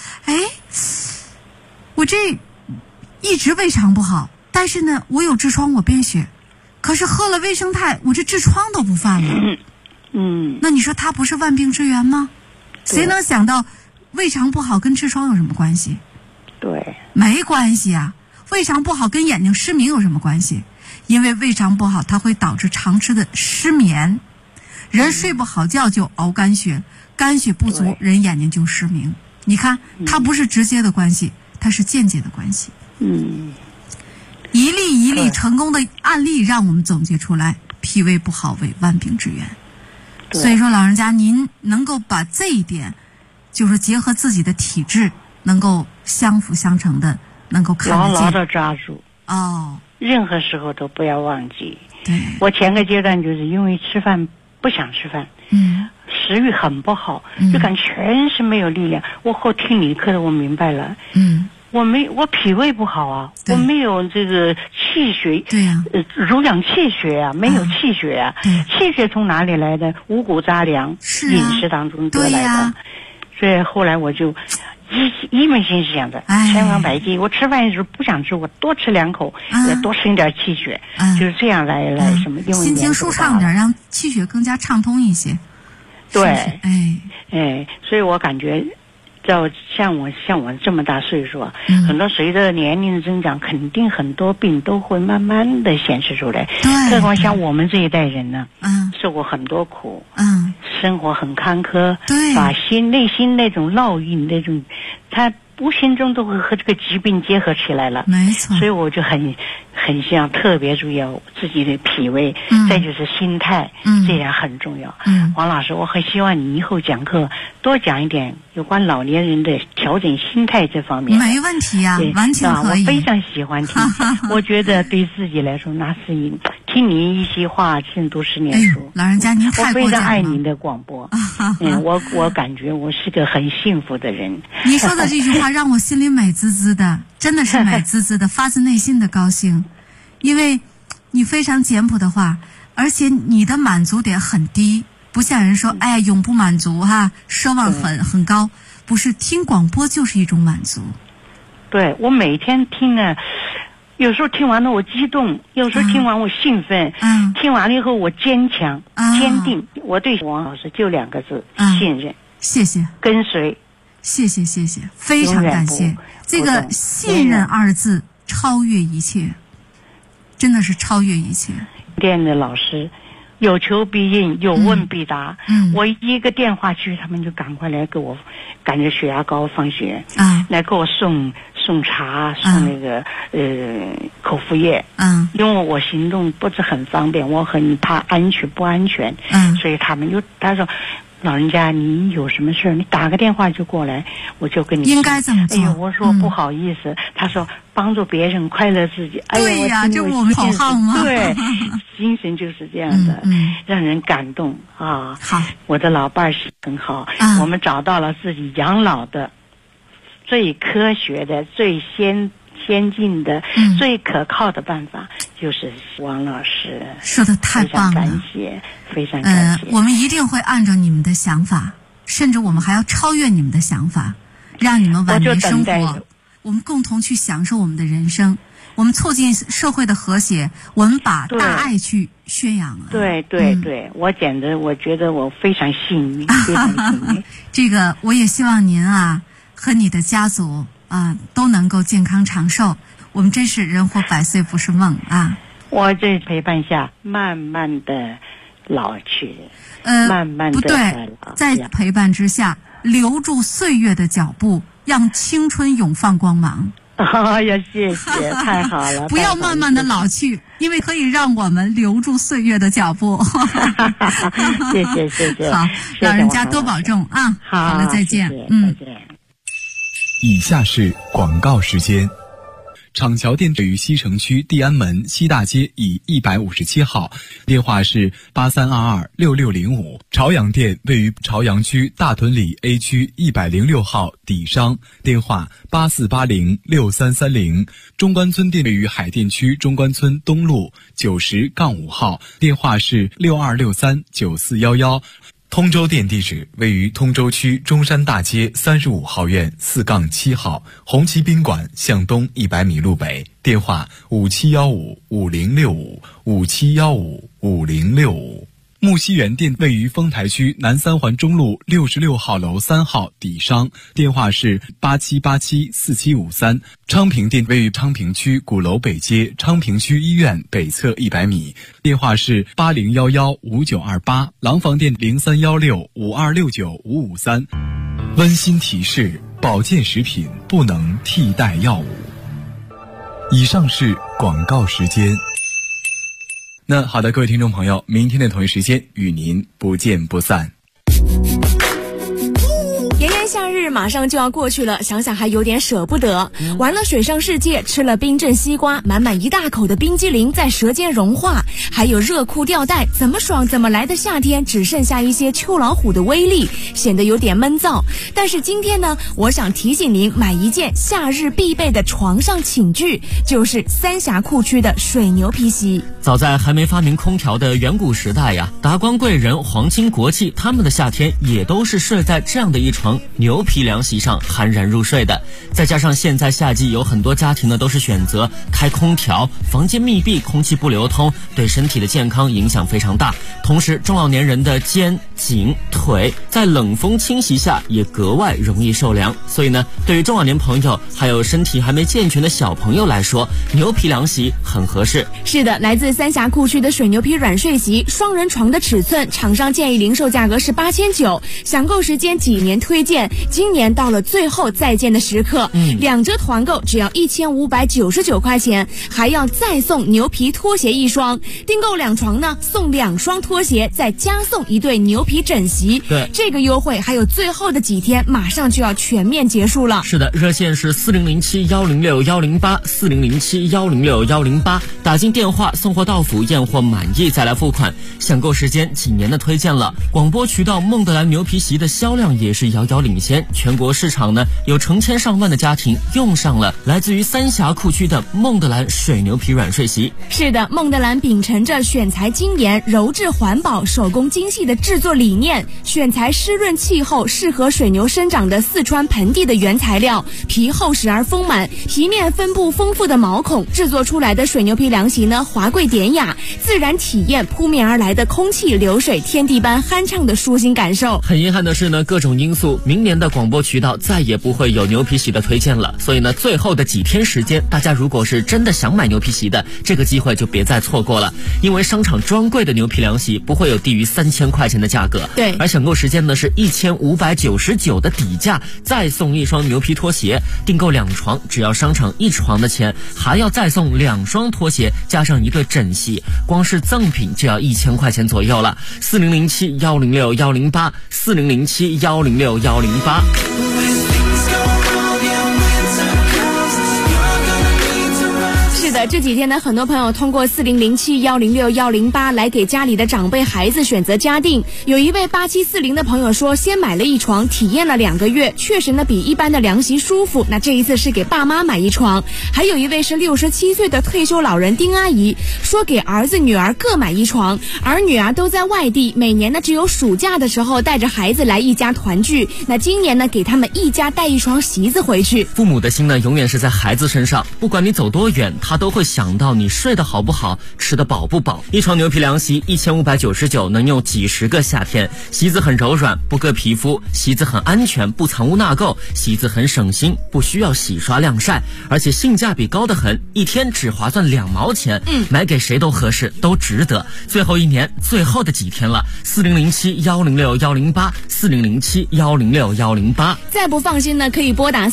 我这一直胃肠不好，但是呢，我有痔疮，我便血，可是喝了维生肽，我这痔疮都不犯了。那你说它不是万病之源吗？谁能想到胃肠不好跟痔疮有什么关系？ 对， 没关系啊。胃肠不好跟眼睛失明有什么关系？因为胃肠不好，它会导致长期的失眠，人睡不好觉就熬肝血，肝血不足，人眼睛就失明。你看，它不是直接的关系，它是间接的关系。 一例一例成功的案例让我们总结出来，脾胃不好为万病之源。所以说老人家您能够把这一点就是结合自己的体质能够相辅相成的能够看得见， 牢牢的抓住任何时候都不要忘记。 对， 我前个阶段就是因为吃饭不想吃饭，食欲很不好，就感觉全是没有力量。我后听你课的我明白了，我脾胃不好啊，我没有这个气血， 对呀， 濡养气血啊，没有气血啊，气血从哪里来的？五谷杂粮，饮食当中得来的。所以后来我就一门心思想着千方百计，我吃饭的时候不想吃，我多吃2口，多吃一点气血，就是这样来什么，因为心情舒畅点，让气血更加畅通一些。 对，所以我感觉，像我这么大岁数啊，很多随着年龄的增长，肯定很多病都会慢慢的显示出来。何况像我们这一代人呢，受过很多苦，生活很坎坷，把内心那种烙印，那种他无形中都会和这个疾病结合起来了。 没错， 所以我就很想特别注意自己的脾胃，再就是心态，这样很重要。王老师，我很希望你以后讲课多讲一点有关老年人的调整心态这方面。 没问题呀，完全可以。 我非常喜欢听，我觉得对自己来说那是听你一席话胜读10年书。 老人家您太过奖了。 我非常爱您的广播。我感觉我是个很幸福的人。 你说的这句话让我心里美滋滋的，真的是美滋滋的，发自内心的高兴。因为你非常简朴的话，而且你的满足点很低，不像人说永不满足奢望很高。不是，听广播就是一种满足。 对，我每天听呢，有时候听完了我激动，有时候听完我兴奋，听完了以后我坚强、坚定。我对王老师就2个字：信任。 谢谢， 跟随。 谢谢，非常感谢。这个信任2字超越一切，真的是超越一切。 店的老师有求必应，有问必答。我一个电话去，他们就赶快来给我，赶着血压高放学来给我送茶，送那个口服液。因为我行动不是很方便，我很怕不安全。所以他说，老人家，你有什么事你打个电话就过来，我就跟你应该这么做。 我说不好意思，他说帮助别人快乐自己。 对呀，这我们口号吗？ 对，精神就是这样的，让人感动啊。 好， 我的老伴是很好，我们找到了自己养老的最科学的、最先进的、最可靠的办法，就是王老师说的太棒了， 非常感谢。 我们一定会按照你们的想法，甚至我们还要超越你们的想法，让你们晚年生活，我们共同去享受我们的人生，我们促进社会的和谐，我们把大爱去宣扬了。 对，我觉得我非常幸运，非常幸运。 这个我也希望您和你的家族都能够健康长寿。我们真是人活100岁不是梦啊！ 我这陪伴下，慢慢的老去，慢慢的不对，在陪伴之下，留住岁月的脚步，让青春永放光芒。 哎呀，谢谢，太好了！ 不要慢慢的老去，因为可以让我们留住岁月的脚步。 谢谢。 好，老人家多保重啊！好了，再见。 再见。 以下是广告时间。厂桥店位于西城区地安门西大街以157号，电话是83226605。朝阳店位于朝阳区大屯里 A 区106号底商，电话84806330。中关村店位于海淀区中关村东路90-5号，电话是62639411。通州店地址位于通州区中山大街35号院4-7号，红旗宾馆向东100米路北，电话57155065，57155065。木樨园店位于丰台区南三环中路66号楼3号底商，电话是87874753。昌平店位于昌平区鼓楼北街昌平区医院北侧100米，电话是80115928。廊坊店031652695553。温馨提示：保健食品不能替代药物。 以上是广告时间。那好的，各位听众朋友，明天的同一时间与您不见不散。 炎炎夏日马上就要过去了，想想还有点舍不得。玩了水上世界，吃了冰镇西瓜，满满一大口的冰激凌在舌尖融化，还有热裤吊带，怎么爽怎么来的夏天只剩下一些秋老虎的威力，显得有点闷燥。但是今天呢，我想提醒您买一件夏日必备的床上寝具，就是三峡库区的水牛皮席。 早在还没发明空调的远古时代呀，达官贵人、皇亲国戚他们的夏天也都是睡在这样的一床牛皮凉席上酣然入睡的。再加上现在夏季有很多家庭呢都是选择开空调，房间密闭，空气不流通，对身体的健康影响非常大。同时中老年人的肩、颈、腿在冷风侵袭下也格外容易受凉，所以呢，对于中老年朋友还有身体还没健全的小朋友来说，牛皮凉席很合适。 是的，来自三峡库区的水牛皮软睡席，双人床的尺寸，厂商建议零售价格是8900，享购时间几年推荐，今年到了最后再见的时刻，2折团购只要1599块钱，还要再送牛皮拖鞋1双，订购2床呢送2双拖鞋，再加送1对牛皮枕席。 对， 这个优惠还有最后的几天，马上就要全面结束了。 是的，热线是4007106108，4007106108，打进电话送货到府，验货满意再来付款。享购时间几年的推荐了，广播渠道孟德兰牛皮席的销量也是遥遥领先，全国市场呢有成千上万的家庭用上了来自于三峡库区的孟德兰水牛皮软睡席。 是的，孟德兰秉承着选材精研、柔质环保、手工精细的制作理念，选材湿润气候、适合水牛生长的四川盆地的原材料，皮厚实而丰满，皮面分布丰富的毛孔，制作出来的水牛皮凉席呢华贵典雅，自然体验扑面而来的空气流水，天地般酣畅的舒心感受。 很遗憾的是呢，各种因素，明年的广播渠道再也不会有牛皮席的推荐了。所以呢，最后的几天时间，大家如果是真的想买牛皮席的，这个机会就别再错过了。因为商场专柜的牛皮凉席不会有低于3000块钱的价格， 对， 而享购时间呢是1599的底价，再送1双牛皮拖鞋，订购2床只要商场1床的钱，还要再送2双拖鞋加上1对枕席，光是赠品就要1000块钱左右了。4007106108，4007106108。 是的，这几天呢，很多朋友通过4007106108来给家里的长辈孩子选择家电。有一位8740的朋友说，先买了1床，体验了2个月，确实呢比一般的凉席舒服。那这一次是给爸妈买1床。还有一位是67岁的退休老人丁阿姨，说给儿子女儿各买1床，儿女啊都在外地，每年呢只有暑假的时候带着孩子来一家团聚。那今年呢给他们一家带1床席子回去。 父母的心呢永远是在孩子身上，不管你走多远，他都会想到你睡得好不好，吃得饱不饱。1床牛皮凉席1599，能用几十个夏天。席子很柔软，不硌皮肤；席子很安全，不藏污纳垢；席子很省心，不需要洗刷晾晒，而且性价比高得很，一天只划算2毛钱。买给谁都合适，都值得。最后一年，最后的几天了，4007106108，4007106108。 再不放心呢，可以拨打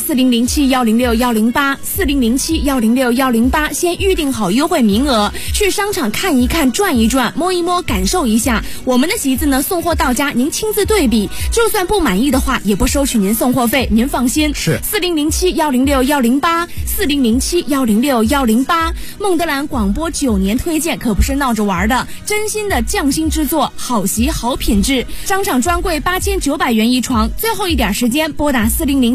4007106108，4007106108，先预定好优惠名额，去商场看一看、转一转、摸一摸、感受一下。我们的席子呢，送货到家，您亲自对比，就算不满意的话，也不收取您送货费，您放心。 是 4007106108，4007106108。孟德兰广播9年推荐，可不是闹着玩的，真心的匠心制作，好席好品质。商场专柜8900元1床，最后一点时间，拨打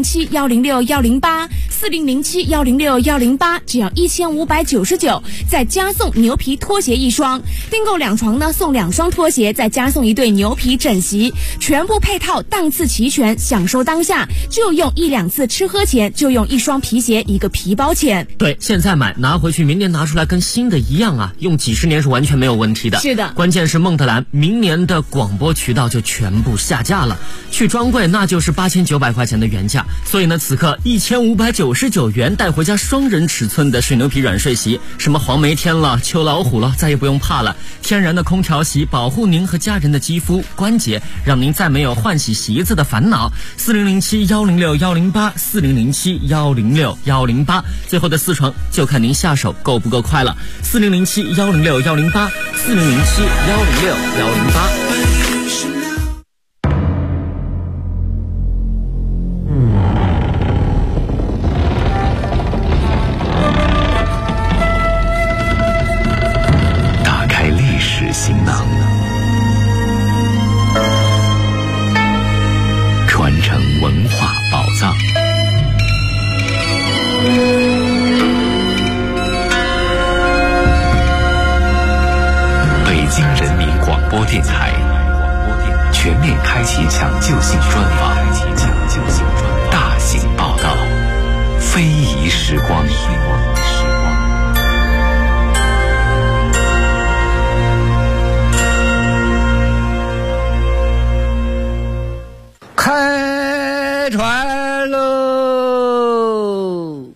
4007106108，4007106108，只要1599，再加送牛皮拖鞋1双。订购2床呢，送2双拖鞋，再加送1对牛皮枕席，全部配套档次齐全，享受当下，就用1-2次吃喝钱，就用1双皮鞋1个皮包钱。 对，现在买拿回去，明年拿出来跟新的一样啊，用几十年是完全没有问题的。 是的， 关键是孟特兰明年的广播渠道就全部下架了，去专柜那就是8900块钱的原价。所以呢，此刻1599元带回家双人尺寸的水牛皮软睡席，什么黄梅天了、秋老虎了，再也不用怕了。天然的空调席保护您和家人的肌肤关节，让您再没有换洗席子的烦恼。4007-106-108，4007-106-108，最后的4床就看您下手够不够快了。4007-106-108，4007-106-108。 行囊，传承文化宝藏。北京人民广播电台全面开启抢救性专访，大型报道，非遗时光。 开船喽！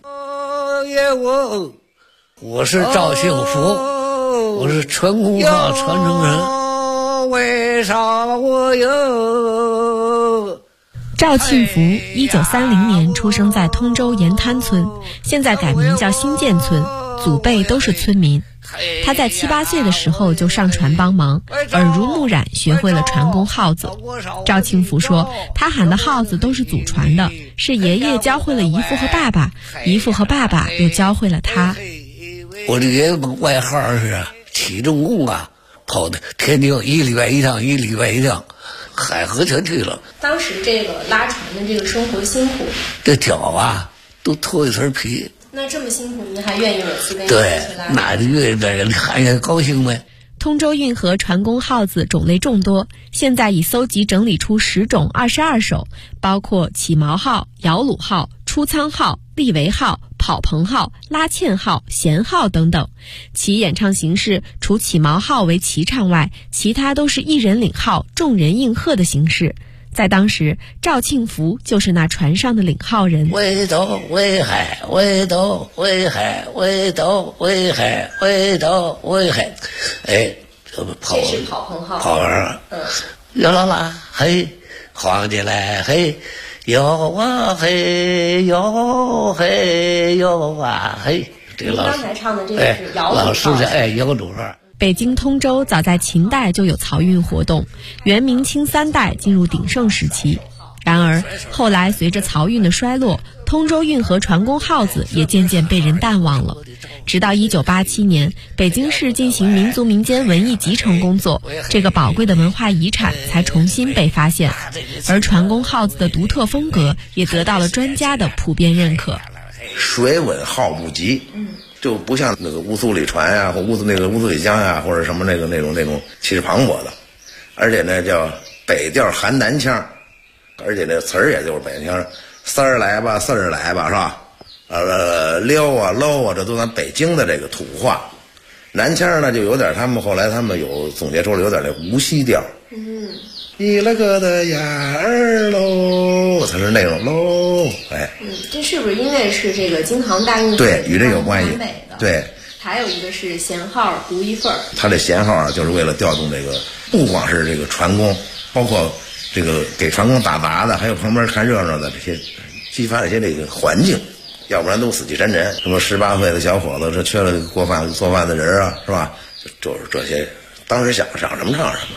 我是赵幸福，我是传功号传承人。为啥我有？ 赵庆福1930年出生在通州盐滩村，现在改名叫新建村，祖辈都是村民。他在7、8岁的时候就上船帮忙，耳濡目染学会了传功号子。赵庆福说，他喊的号子都是祖传的，是爷爷教会了姨父和爸爸，姨父和爸爸又教会了他。 我的爷爷外号是起重工啊，跑的天津1礼拜1趟，1礼拜1趟，海河全去了。 当时这个拉船的这个生活辛苦， 这脚啊都脱一层皮。 那这么辛苦，您还愿意每次跟对，那就愿意在这里看见高兴呗。 通州运河传功号子种类众多，现在已搜集整理出10种22首，包括起锚号、摇橹号、出舱号、立桅号、跑棚号、拉纤号、弦号等等。其演唱形式除起锚号为齐唱外，其他都是一人领号、众人应和的形式。在当时，赵庆福就是那船上的领号人。 围斗围海，围斗围海，围斗围海，围斗围海。哎，这是跑棚号。 跑棚。哟啦啦，嘿，晃起来，嘿，哟啊嘿，哟嘿哟啊嘿。这个刚才唱的这个是摇橹号。 老师的摇橹号。 北京通州早在秦代就有漕运活动，元明清3代进入鼎盛时期。然而后来随着漕运的衰落，通州运河传功号子也渐渐被人淡忘了。直到1987年，北京市进行民族民间文艺集成工作，这个宝贵的文化遗产才重新被发现，而传功号子的独特风格也得到了专家的普遍认可。 水稳号不急，就不像那个乌苏里船呀，或乌苏里江呀，或者什么那种气势磅礴的，而且呢叫北调含南腔，而且那词儿也就是北腔，丝儿来吧，是吧？溜啊搂啊，这都咱北京的这个土话。南腔呢就有点后来他们有总结出了有点那无锡调。你了个的呀儿喽，它是那种喽，哎， 这是不是因为是这个京杭大运河？ 对，与这有关系。对， 还有一个是弦号独一份儿。 它这弦号啊，就是为了调动这个，不光是这个船工，包括这个给船工打杂的，还有旁边看热闹的这些，激发一些这个环境，要不然都死气沉沉。什么18岁的小伙子，这缺了做饭的人啊，是吧？就是这些，当时想什么唱什么。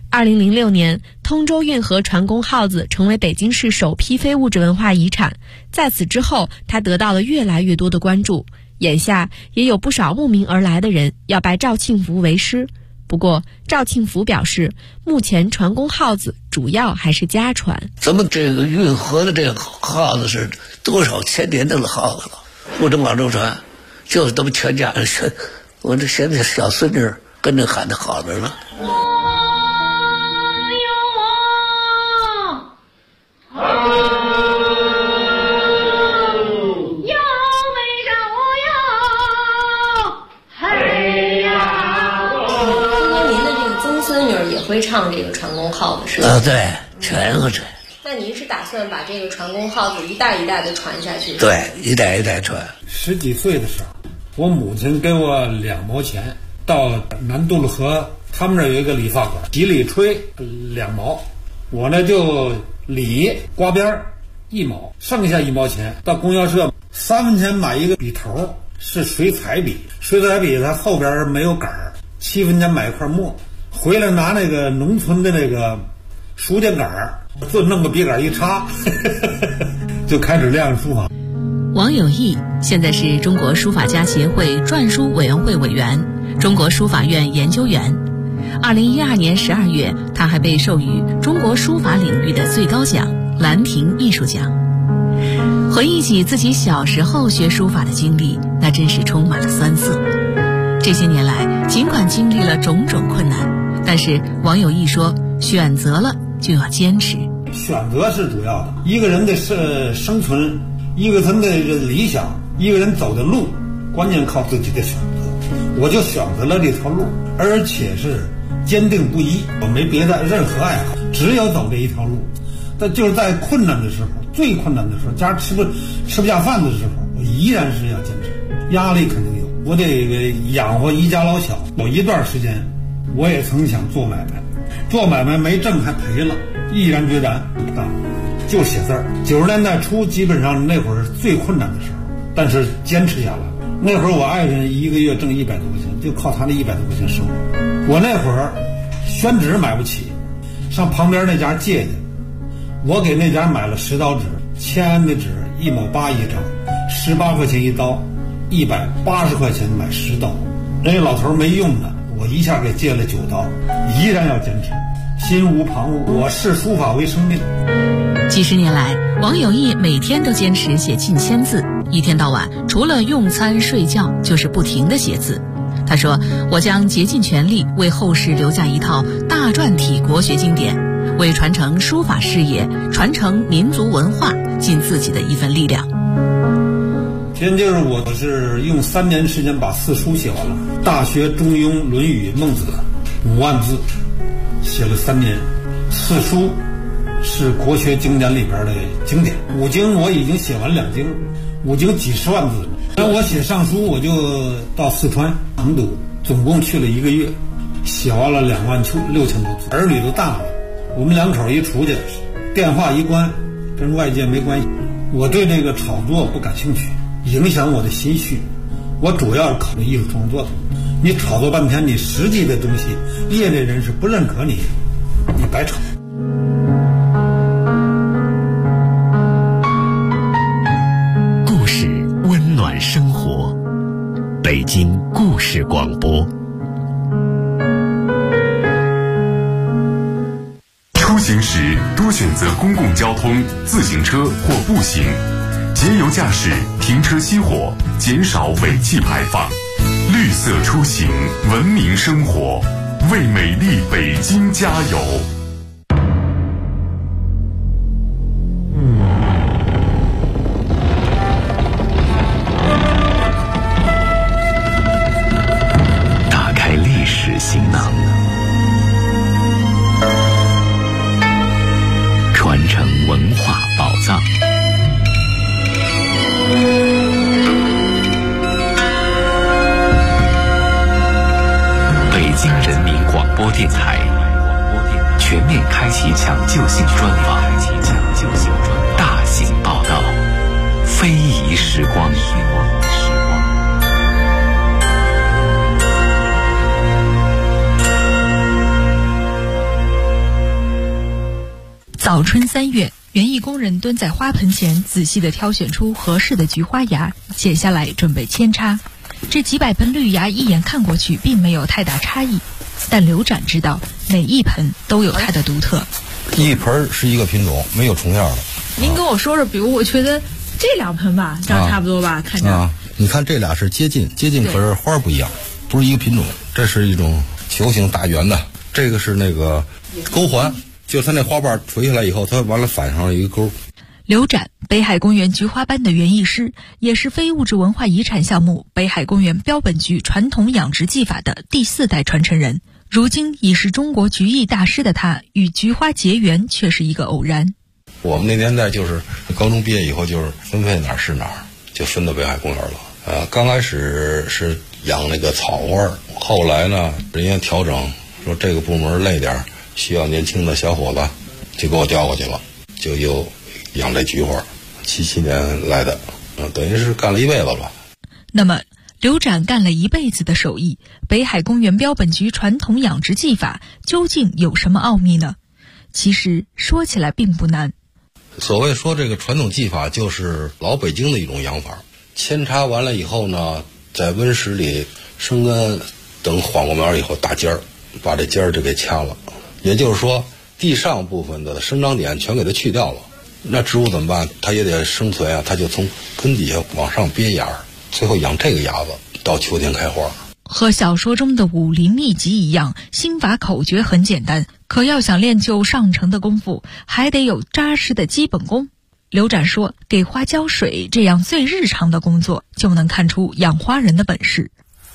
2006年，通州运河传功号子成为北京市首批非物质文化遗产。在此之后，它得到了越来越多的关注。眼下也有不少慕名而来的人要拜赵庆福为师。不过，赵庆福表示，目前传功号子主要还是家传。 咱们这个运河的这个号子是多少千年的号子了，不能往周传，就是咱们全家人学。我这现在小孙女跟着喊的号子了。 孙女儿也会唱这个传功号子是吧？ 对，全会这。 那您是打算把这个传功号子一代一代的传下去？ 对，一代一代传。 10几岁的时候，我母亲给我2毛钱，到南渡路河他们那儿有一个理发馆，洗理吹2毛，我呢就理刮边1毛，剩下1毛钱到供销社3分钱买一个笔头，是水彩笔，水彩笔它后边没有杆儿，7分钱买一块墨，回来拿那个农村的那个书架杆儿，就弄个笔杆一插就开始练书法。 王有义现在是中国书法家协会篆书委员会委员、中国书法院研究员。2012年12月，他还被授予中国书法领域的最高奖兰亭艺术奖。回忆起自己小时候学书法的经历，那真是充满了酸涩。这些年来，尽管经历了种种困难，但是王有义说，选择了就要坚持。 选择是主要的，一个人的生存，一个人的理想，一个人走的路，关键靠自己的选择。我就选择了这条路，而且是坚定不移，我没别的任何爱好，只有走这一条路。但就是在困难的时候，最困难的时候，家吃不下饭的时候，我依然是要坚持。压力肯定有，我得养活一家老小。有一段时间，我也曾想做买卖，做买卖没挣还赔了，毅然决然啊，就写字儿。90年代初，基本上那会儿是最困难的时候，但是坚持下来。那会儿我爱人1个月挣100多块钱，就靠他那100多块钱生活。我那会儿宣纸买不起，上旁边那家借去。我给那家买了10刀纸，签安的纸1毛8一张，18块钱一刀，180块钱买10刀。人家老头没用的，我一下给借了9刀，依然要坚持，心无旁骛。我视书法为生命。 几十年来，王有义每天都坚持写近1000字，一天到晚除了用餐睡觉就是不停地写字。他说，我将竭尽全力为后世留下一套大篆体国学经典，为传承书法事业、传承民族文化尽自己的一份力量。 就是我是用3年时间把4书写完了，《大学》《中庸》《论语》《孟子》5万字，写了3年。4书是国学经典里边的经典，5经我已经写完2经，5经几十万字。那我写上书，我就到四川成都，总共去了1个月，写完了26000多字。儿女都大了，我们2口一出去，电话一关，跟外界没关系。我对这个炒作不感兴趣，影响我的心绪。我主要是考虑艺术创作的。你炒作半天，你实际的东西，业内人士不认可你，你白炒。 故事温暖生活，北京故事广播。出行时多选择公共交通、自行车或步行，节油驾驶，停车熄火，减少尾气排放。绿色出行，文明生活，为美丽北京加油！ 打开历史行囊，传承文化宝藏。北京人民广播电台全面开启抢救性专访，大型报道，非遗时光。 早春3月，园艺工人蹲在花盆前，仔细地挑选出合适的菊花芽，剪下来准备扦插。这几百盆绿芽一眼看过去并没有太大差异，但刘展知道每一盆都有它的独特。 一盆是一个品种，没有重样的。 您跟我说说，比如我觉得这2盆吧，长差不多吧，看着。 你看这俩是接近，可是花不一样，不是一个品种。这是一种球形大圆的，这个是那个钩环，就它那花瓣垂下来以后，它完了反上了一个钩。 刘展，北海公园菊花班的园艺师，也是非物质文化遗产项目北海公园标本菊传统养殖技法的第4代传承人， 如今已是中国菊艺大师的他，与菊花结缘却是一个偶然。 我们那年代就是高中毕业以后就是分配哪儿是哪儿，就分到北海公园了。刚开始是养那个草花，后来呢人家调整说这个部门累点，需要年轻的小伙子，就给我调过去了，就又养这菊花。77年来的，等于是干了一辈子了。 那么刘展干了一辈子的手艺，北海公园标本菊传统养殖技法究竟有什么奥秘呢？其实说起来并不难。 所谓说这个传统技法，就是老北京的一种养法。扦插完了以后呢，在温室里生根，等缓过苗以后打尖儿，把这尖儿就给掐了。也就是说，地上部分的生长点全给它去掉了。那植物怎么办？它也得生存啊，它就从根底下往上憋芽，最后养这个芽子，到秋天开花。 和小说中的武林秘籍一样，心法口诀很简单，可要想练就上乘的功夫，还得有扎实的基本功。刘展说，给花浇水这样最日常的工作，就能看出养花人的本事。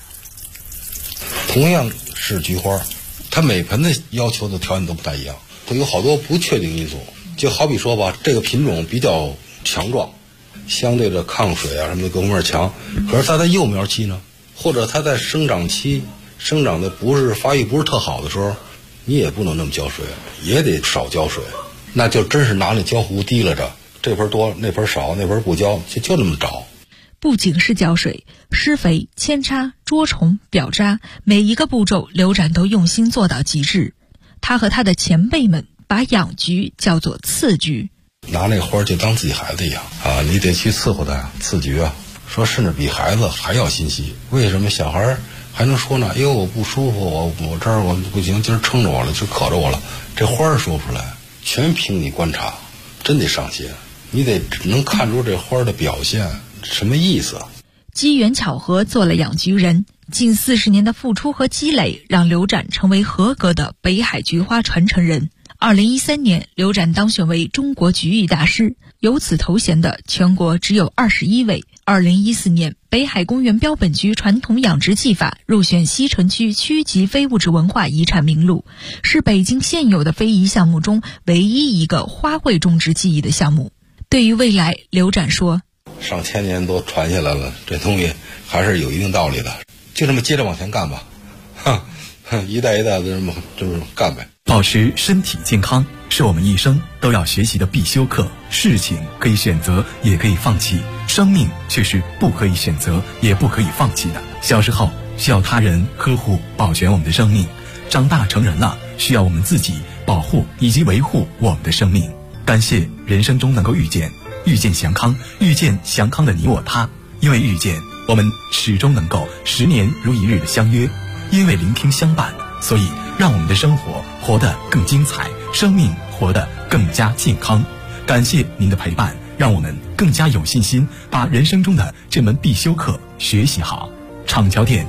同样是菊花，它每盆的要求的条件都不太一样，它有好多不确定因素。就好比说吧，这个品种比较强壮，相对的抗水啊什么的各方面强，可是它在幼苗期呢，或者它在生长期生长的不是发育不是特好的时候，你也不能那么浇水，也得少浇水，那就真是拿那浇壶提拉着，这盆多那盆少，那盆不浇，就那么着。 不仅是浇水，施肥、扦插、捉虫、表扎，每一个步骤刘展都用心做到极致。他和他的前辈们把养菊叫做次菊， 拿那花就当自己孩子一样啊，你得去伺候他呀。次菊啊，说甚至比孩子还要心细。为什么小孩还能说呢？哎呦，我不舒服，我这儿我不行，今儿撑着我了，就渴着我了。这花儿说不出来，全凭你观察，真得上心。你得能看出这花的表现什么意思。 机缘巧合做了养菊人，近40年的付出和积累，让刘展成为合格的北海菊花传承人。2013年，刘展当选为中国菊艺大师，有此头衔的全国只有21位。2014年，北海公园标本菊传统养殖技法入选西城区区级非物质文化遗产名录，是北京现有的非遗项目中唯一一个花卉种植技艺的项目。对于未来，刘展说， 上千年都传下来了，这东西还是有一定道理的，就这么接着往前干吧，一代一代的这么干呗。 保持身体健康是我们一生都要学习的必修课。事情可以选择，也可以放弃，生命却是不可以选择，也不可以放弃的。小时候需要他人呵护保全我们的生命，长大成人了，需要我们自己保护以及维护我们的生命。感谢人生中能够遇见祥康，遇见祥康的你我他。因为遇见，我们始终能够10年如一日的相约；因为聆听相伴，所以让我们的生活活得更精彩，生命活得更加健康。感谢您的陪伴，让我们更加有信心把人生中的这门必修课学习好。厂桥店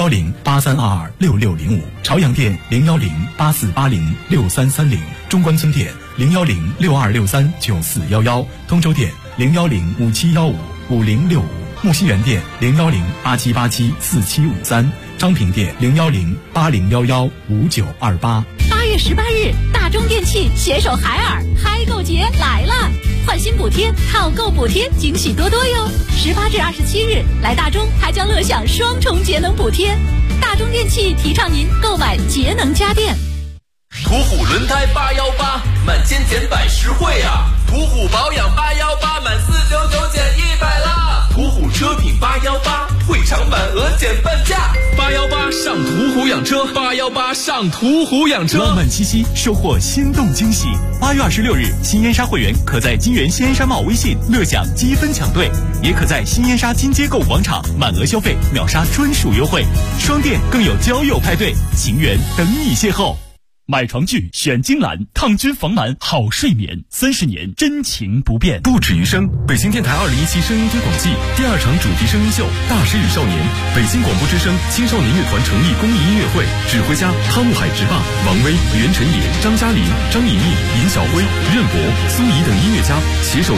01083226605，朝阳店01084806330，中关村店01062639411，通州店01057155065，木樨园店01087874753，昌平店01080115928。 8月18日，大中电器携手海尔嗨购节来了，换新补贴、套购补贴，惊喜多多哟！18至27日，来大中还将乐享双重节能补贴。大中电器提倡您购买节能家电。 途虎轮胎818，满减100实惠啊！途虎保养818，满499减100啦！途虎车品818，会场满额减半价！818上途虎养车，818上途虎养车。 浪漫七夕，收获心动惊喜。8月26日，新燕莎会员可在金源新燕莎茂微信乐享积分抢兑，也可在新燕莎金街购物广场满额消费秒杀专属优惠。双店更有交友派对，情缘等你邂逅。买床具选金兰，抗菌防螨好睡眠，30年真情不变。 不止于声，北京电台2017声音推广季第2场主题声音秀《大师与少年》，北京广播之声青少年乐团成立公益音乐会，指挥家汤姆海直棒、王威、袁晨野、张嘉林、张颖丽、尹晓辉、任博、苏怡等音乐家携手